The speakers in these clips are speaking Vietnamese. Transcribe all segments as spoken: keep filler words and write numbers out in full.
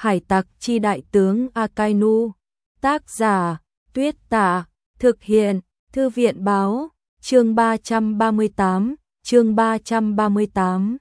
Hải tặc chi đại tướng Akainu. Tác giả Tuyết Tả. Thực hiện Thư viện báo. Chương ba trăm ba mươi tám. Chương ba trăm ba mươi tám.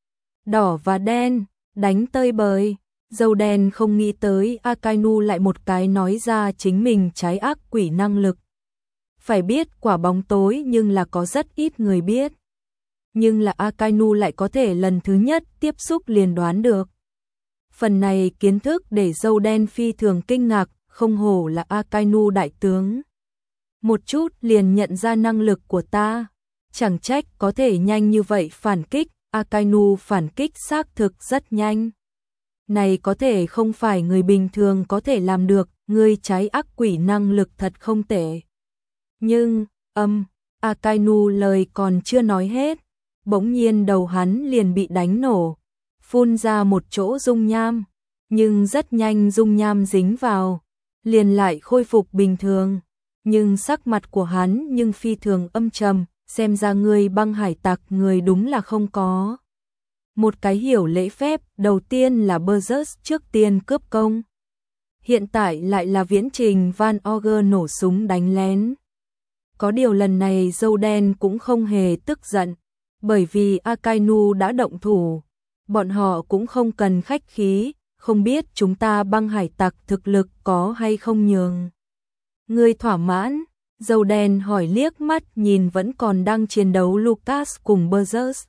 Đỏ và đen, đánh tơi bời. Dâu đen không nghĩ tới Akainu lại một cái nói ra chính mình trái ác quỷ năng lực. Phải biết quả bóng tối nhưng là có rất ít người biết. Nhưng là Akainu lại có thể lần thứ nhất tiếp xúc liền đoán được. Phần này kiến thức để dâu đen phi thường kinh ngạc, không hổ là Akainu đại tướng. Một chút liền nhận ra năng lực của ta. Chẳng trách có thể nhanh như vậy phản kích, Akainu phản kích xác thực rất nhanh. Này có thể không phải người bình thường có thể làm được, ngươi trái ác quỷ năng lực thật không tệ. Nhưng, âm, Akainu lời còn chưa nói hết, bỗng nhiên đầu hắn liền bị đánh nổ, phun ra một chỗ dung nham, nhưng rất nhanh dung nham dính vào, liền lại khôi phục bình thường, nhưng sắc mặt của hắn nhưng phi thường âm trầm, xem ra người băng hải tặc người đúng là không có. Một cái hiểu lễ phép, đầu tiên là Berserk trước tiên cướp công. Hiện tại lại là viễn trình Van Ogre nổ súng đánh lén. Có điều lần này dâu đen cũng không hề tức giận, bởi vì Akainu đã động thủ. Bọn họ cũng không cần khách khí, không biết chúng ta băng hải tặc thực lực có hay không nhường. Ngươi thỏa mãn, dâu đen hỏi liếc mắt nhìn vẫn còn đang chiến đấu Lucas cùng Berserk.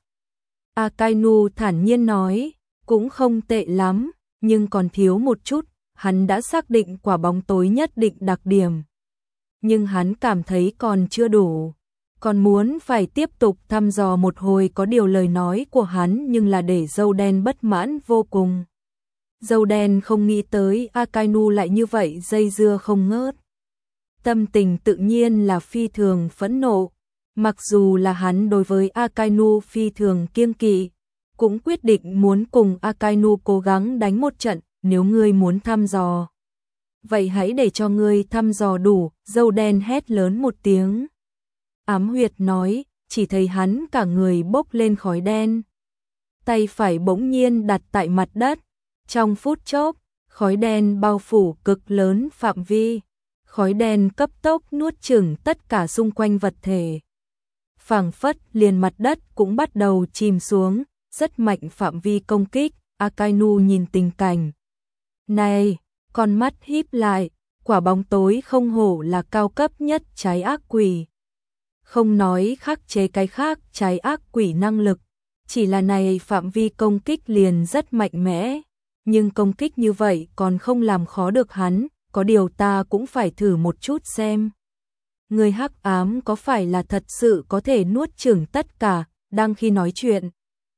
Akainu thản nhiên nói, cũng không tệ lắm, nhưng còn thiếu một chút, hắn đã xác định quả bóng tối nhất định đặc điểm. Nhưng hắn cảm thấy còn chưa đủ, còn muốn phải tiếp tục thăm dò một hồi, có điều lời nói của hắn nhưng là để dâu đen bất mãn vô cùng. Dâu đen không nghĩ tới Akainu lại như vậy dây dưa không ngớt. Tâm tình tự nhiên là phi thường phẫn nộ. Mặc dù là hắn đối với Akainu phi thường kiêng kỵ, cũng quyết định muốn cùng Akainu cố gắng đánh một trận, nếu ngươi muốn thăm dò. Vậy hãy để cho ngươi thăm dò đủ, dâu đen hét lớn một tiếng. Ám huyệt nói, chỉ thấy hắn cả người bốc lên khói đen. Tay phải bỗng nhiên đặt tại mặt đất, trong phút chốc, khói đen bao phủ cực lớn phạm vi. Khói đen cấp tốc nuốt chửng tất cả xung quanh vật thể. Phảng phất liền mặt đất cũng bắt đầu chìm xuống, rất mạnh phạm vi công kích. Akainu nhìn tình cảnh này, con mắt híp lại, quả bóng tối không hổ là cao cấp nhất trái ác quỷ. Không nói khắc chế cái khác trái ác quỷ năng lực, chỉ là này phạm vi công kích liền rất mạnh mẽ, nhưng công kích như vậy còn không làm khó được hắn, có điều ta cũng phải thử một chút xem. Người hắc ám có phải là thật sự có thể nuốt chửng tất cả. Đang khi nói chuyện,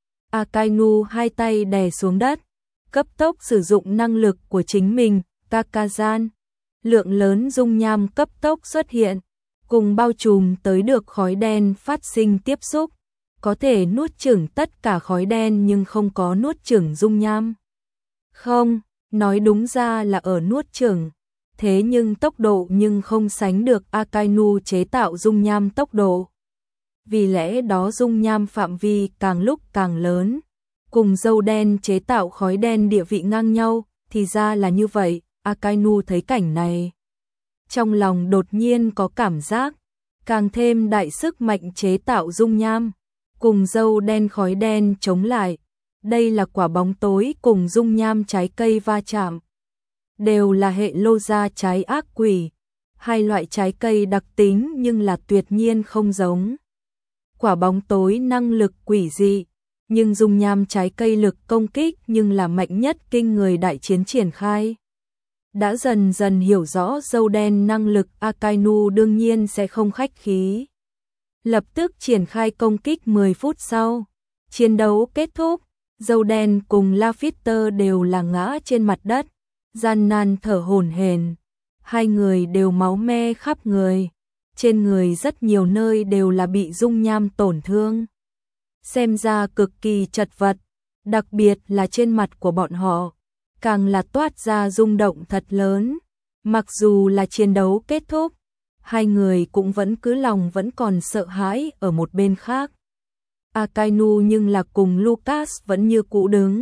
Akainu hai tay đè xuống đất, cấp tốc sử dụng năng lực của chính mình, Kakazan. Lượng lớn dung nham cấp tốc xuất hiện, cùng bao trùm tới được khói đen phát sinh tiếp xúc, có thể nuốt chửng tất cả khói đen nhưng không có nuốt chửng dung nham. Không, nói đúng ra là ở nuốt chửng. Thế nhưng tốc độ nhưng không sánh được Akainu chế tạo dung nham tốc độ. Vì lẽ đó dung nham phạm vi càng lúc càng lớn, cùng dâu đen chế tạo khói đen địa vị ngang nhau, thì ra là như vậy. Akainu thấy cảnh này, trong lòng đột nhiên có cảm giác, càng thêm đại sức mạnh chế tạo dung nham, cùng dâu đen khói đen chống lại. Đây là quả bóng tối cùng dung nham trái cây va chạm. Đều là hệ lô gia trái ác quỷ, hai loại trái cây đặc tính nhưng là tuyệt nhiên không giống. Quả bóng tối năng lực quỷ dị, nhưng dung nham trái cây lực công kích nhưng là mạnh nhất kinh người đại chiến triển khai. Đã dần dần hiểu rõ dâu đen năng lực, Akainu đương nhiên sẽ không khách khí. Lập tức triển khai công kích. Mười phút sau, chiến đấu kết thúc, dâu đen cùng Lafitte đều là ngã trên mặt đất, gian nan thở hổn hển. Hai người đều máu me khắp người, trên người rất nhiều nơi đều là bị dung nham tổn thương. Xem ra cực kỳ chật vật, đặc biệt là trên mặt của bọn họ, càng là toát ra rung động thật lớn. Mặc dù là chiến đấu kết thúc, hai người cũng vẫn cứ lòng vẫn còn sợ hãi. Ở một bên khác, Akainu nhưng là cùng Lucas vẫn như cũ đứng,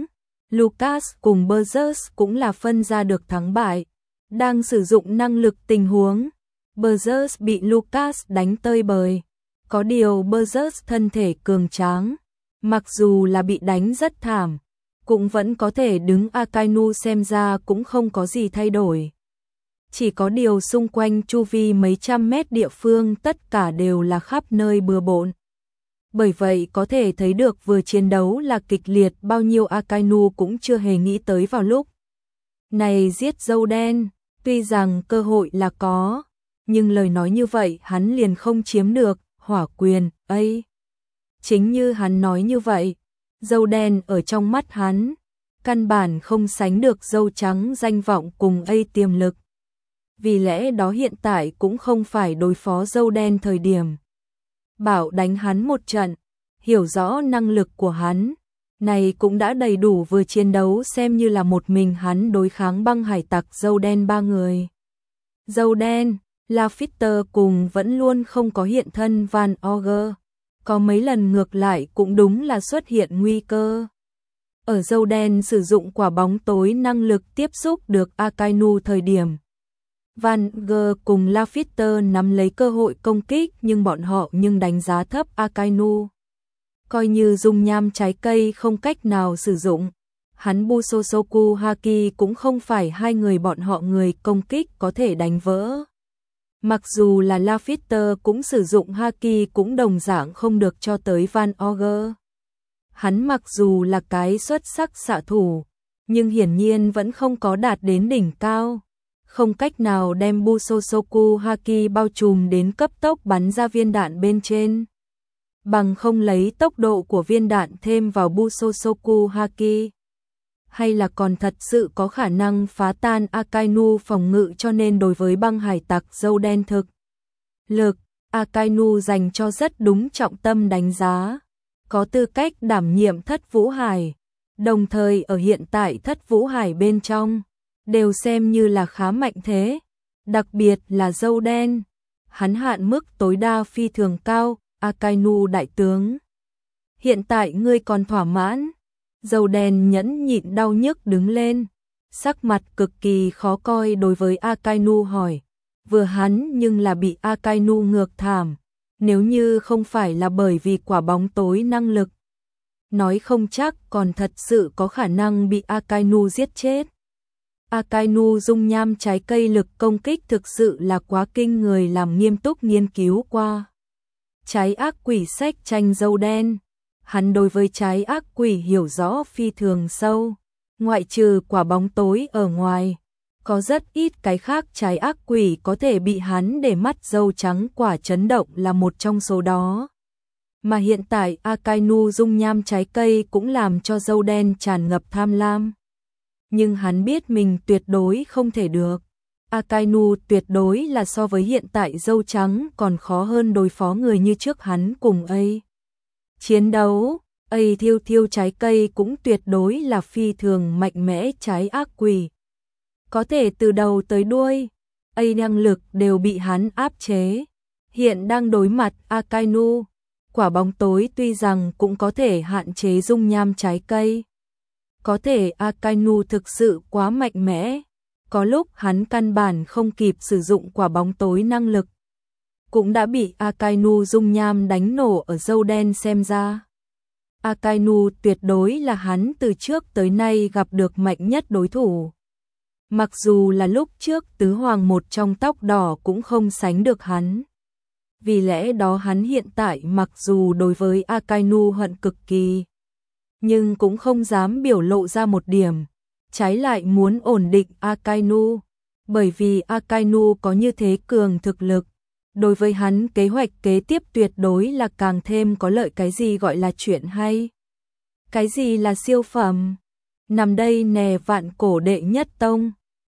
Lucas cùng Burgess cũng là phân ra được thắng bại. Đang sử dụng năng lực tình huống, Burgess bị Lucas đánh tơi bời. Có điều Burgess thân thể cường tráng, mặc dù là bị đánh rất thảm, cũng vẫn có thể đứng. Akainu xem ra cũng không có gì thay đổi. Chỉ có điều xung quanh chu vi mấy trăm mét địa phương tất cả đều là khắp nơi bừa bộn. Bởi vậy có thể thấy được vừa chiến đấu là kịch liệt bao nhiêu. Akainu cũng chưa hề nghĩ tới vào lúc này giết dâu đen. Tuy rằng cơ hội là có, nhưng lời nói như vậy hắn liền không chiếm được hỏa quyền ấy. Chính như hắn nói như vậy, dâu đen ở trong mắt hắn, căn bản không sánh được dâu trắng danh vọng cùng ấy tiềm lực. Vì lẽ đó hiện tại cũng không phải đối phó dâu đen thời điểm. Bảo đánh hắn một trận, hiểu rõ năng lực của hắn, này cũng đã đầy đủ vừa chiến đấu xem như là một mình hắn đối kháng băng hải tặc dâu đen ba người. Dâu đen, Lafitte cùng vẫn luôn không có hiện thân Van Ogre, có mấy lần ngược lại cũng đúng là xuất hiện nguy cơ. Ở dâu đen sử dụng quả bóng tối năng lực tiếp xúc được Akainu thời điểm, Van Ogre cùng Lafitte nắm lấy cơ hội công kích nhưng bọn họ nhưng đánh giá thấp Akainu. Coi như dung nham trái cây không cách nào sử dụng, hắn Busosoku Haki cũng không phải hai người bọn họ người công kích có thể đánh vỡ. Mặc dù là Lafitte cũng sử dụng Haki cũng đồng dạng không được cho tới Van Ogre. Hắn mặc dù là cái xuất sắc xạ thủ, nhưng hiển nhiên vẫn không có đạt đến đỉnh cao. Không cách nào đem Busosoku Haki bao trùm đến cấp tốc bắn ra viên đạn bên trên. Bằng không lấy tốc độ của viên đạn thêm vào Busosoku Haki, hay là còn thật sự có khả năng phá tan Akainu phòng ngự. Cho nên đối với băng hải tặc dâu đen thực lực, Akainu dành cho rất đúng trọng tâm đánh giá, có tư cách đảm nhiệm Thất Vũ Hải, đồng thời ở hiện tại Thất Vũ Hải bên trong đều xem như là khá mạnh thế, đặc biệt là dâu đen, hắn hạn mức tối đa phi thường cao. Akainu đại tướng, hiện tại ngươi còn thỏa mãn? Dâu đen nhẫn nhịn đau nhức đứng lên, sắc mặt cực kỳ khó coi đối với Akainu hỏi, vừa hắn nhưng là bị Akainu ngược thảm, nếu như không phải là bởi vì quả bóng tối năng lực, nói không chắc còn thật sự có khả năng bị Akainu giết chết. Akainu dung nham trái cây lực công kích thực sự là quá kinh người, làm nghiêm túc nghiên cứu qua trái ác quỷ sách tranh dâu đen. Hắn đối với trái ác quỷ hiểu rõ phi thường sâu, ngoại trừ quả bóng tối ở ngoài, có rất ít cái khác trái ác quỷ có thể bị hắn để mắt dâu trắng quả chấn động là một trong số đó. Mà hiện tại Akainu dung nham trái cây cũng làm cho dâu đen tràn ngập tham lam. Nhưng hắn biết mình tuyệt đối không thể được. Akainu tuyệt đối là so với hiện tại dâu trắng còn khó hơn đối phó người như trước hắn cùng ấy. Chiến đấu, ấy thiêu thiêu trái cây cũng tuyệt đối là phi thường mạnh mẽ trái ác quỷ. Có thể từ đầu tới đuôi, ấy năng lực đều bị hắn áp chế. Hiện đang đối mặt Akainu, quả bóng tối tuy rằng cũng có thể hạn chế dung nham trái cây. Có thể Akainu thực sự quá mạnh mẽ, có lúc hắn căn bản không kịp sử dụng quả bóng tối năng lực, cũng đã bị Akainu dung nham đánh nổ ở dâu đen. Xem ra Akainu tuyệt đối là hắn từ trước tới nay gặp được mạnh nhất đối thủ. Mặc dù là lúc trước tứ hoàng một trong tóc đỏ cũng không sánh được hắn. Vì lẽ đó hắn hiện tại mặc dù đối với Akainu hận cực kỳ, nhưng cũng không dám biểu lộ ra một điểm, trái lại muốn ổn định Akainu, bởi vì Akainu có như thế cường thực lực, đối với hắn kế hoạch kế tiếp tuyệt đối là càng thêm có lợi. Cái gì gọi là chuyện hay? Cái gì là siêu phẩm? Nằm đây nè, vạn cổ đệ nhất tông,